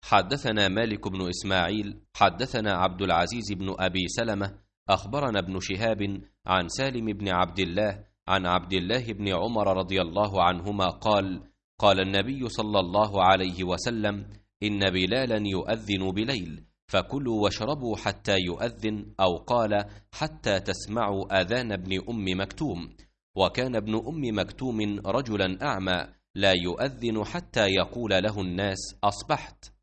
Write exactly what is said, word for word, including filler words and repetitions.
حدثنا مالك بن إسماعيل حدثنا عبد العزيز بن أبي سلمة أخبرنا ابن شهاب عن سالم بن عبد الله عن عبد الله بن عمر رضي الله عنهما قال: قال النبي صلى الله عليه وسلم: إن بلالا يؤذن بليل، فكلوا واشربوا حتى يؤذن، أو قال: حتى تسمعوا آذان ابن أم مكتوم. وكان ابن أم مكتوم رجلا أعمى لا يؤذن حتى يقول له الناس: أصبحت.